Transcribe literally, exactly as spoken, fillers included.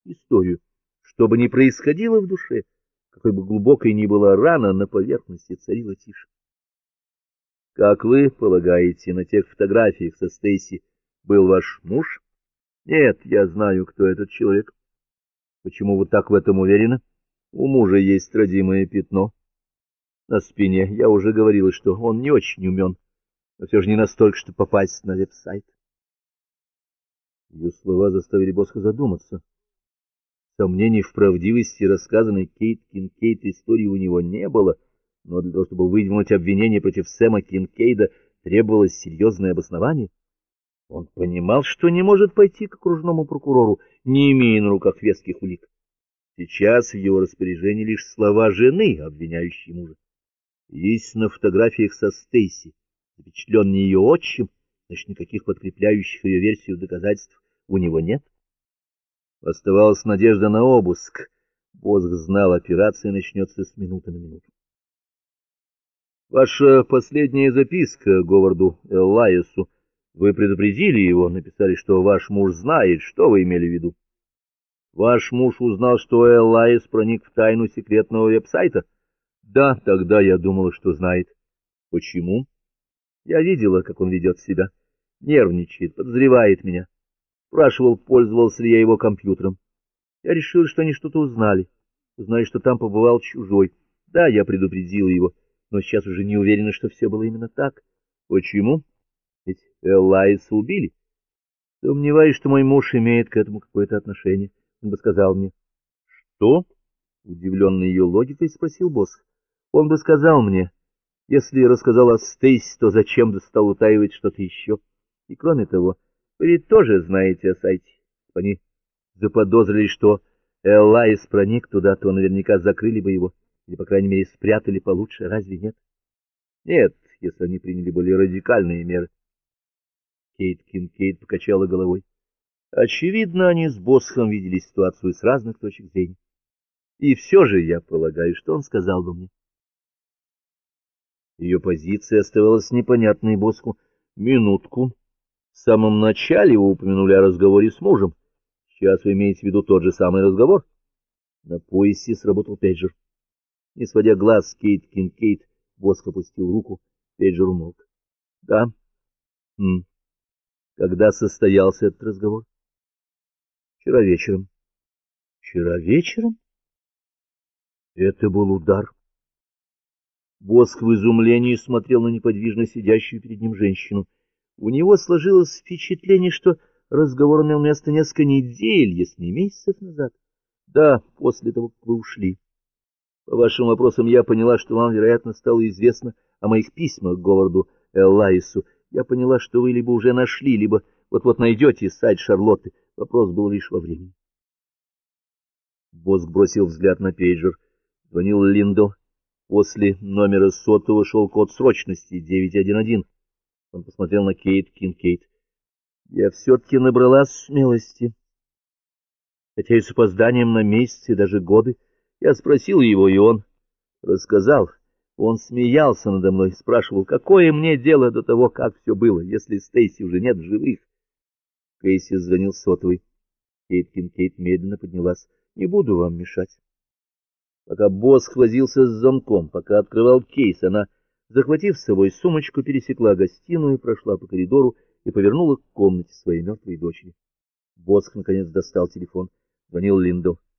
историю. Что бы ни происходило в душе, какой бы глубокой ни была рана, на поверхности царила тишь. Как вы полагаете, на тех фотографиях со Стейси был ваш муж? Нет, я знаю, кто этот человек. Почему вы так в этом уверены? У мужа есть родимое пятно на спине. Я уже говорила, что он не очень умен, но все же не настолько, чтобы попасть на веб-сайт. Ее слова заставили Босха задуматься. Сомнений в правдивости рассказанной Кейт Кинкейд истории у него не было, но для того, чтобы выдвинуть обвинение против Сэма Кинкейда, требовалось серьезное обоснование. Он понимал, что не может пойти к окружному прокурору, не имея на руках веских улик. Сейчас в его распоряжении лишь слова жены, обвиняющей мужа. Если на фотографиях со Стейси запечатлен не ее отчим, значит, никаких подкрепляющих ее версию доказательств у него нет. Оставалась надежда на обыск. Босх знал, операция начнется с минуты на минуту. Ваша последняя записка Говарду Эллайесу. Вы предупредили его, написали, что ваш муж знает, что вы имели в виду. Ваш муж узнал, что Эллайес проник в тайну секретного веб-сайта? Да, тогда я думала, что знает. Почему? Я видела, как он ведет себя. Нервничает, подозревает меня. Спрашивал, пользовался ли я его компьютером. Я решила, что они что-то узнали. Узнали, что там побывал чужой. Да, я предупредила его, но сейчас уже не уверена, что все было именно так. Почему? Ведь Эллайеса убили. Сомневаюсь, что мой муж имеет к этому какое-то отношение. Он бы сказал мне. Что? Удивленный ее логикой спросил Босх. Он бы сказал мне, если рассказал о Стейси, то зачем стал утаивать что-то еще? И кроме того, вы ведь тоже знаете о сайте. Они заподозрили, что Эллайес проник туда, то наверняка закрыли бы его, или, по крайней мере, спрятали получше, разве нет? Нет, если они приняли более радикальные меры. Кейт Кинкейд покачала головой. Очевидно, они с Босхом видели ситуацию с разных точек зрения. И все же я полагаю, что он сказал бы мне. Ее позиция оставалась непонятной Босху. Минутку. В самом начале вы упомянули о разговоре с мужем. Сейчас вы имеете в виду тот же самый разговор? На поясе сработал пейджер. Не сводя глаз с Кейт Кинкейд, Босх опустил руку, пейджер умолк. Да. Хм. Когда состоялся этот разговор? Вчера вечером. Вчера вечером? Это был удар. Босх в изумлении смотрел на неподвижно сидящую перед ним женщину. У него сложилось впечатление, что разговор имел место несколько недель, если не месяцев назад. Да, после того, как вы ушли. По вашим вопросам я поняла, что вам, вероятно, стало известно о моих письмах к Говарду Эллайесу. Я поняла, что вы либо уже нашли, либо вот-вот найдете сайт Шарлотты. Вопрос был лишь во времени. Босх бросил взгляд на пейджер. Звонил Линдл. После номера сотового шел код срочности девять один один. Он посмотрел на Кейт Кинкейд. Я все-таки набралась смелости. Хотя и с опозданием на месяцы и даже годы. Я спросил его, и он рассказал. Он смеялся надо мной, спрашивал, какое мне дело до того, как все было, если Стейси уже нет в живых. Кейси звонил сотовый. Кейт Кинкейд медленно поднялась. Не буду вам мешать. Пока Босх возился с замком, пока открывал кейс, она, захватив с собой сумочку, пересекла гостиную, прошла по коридору и повернула к комнате своей мертвой дочери. Босх наконец достал телефон. Звонил Линдл.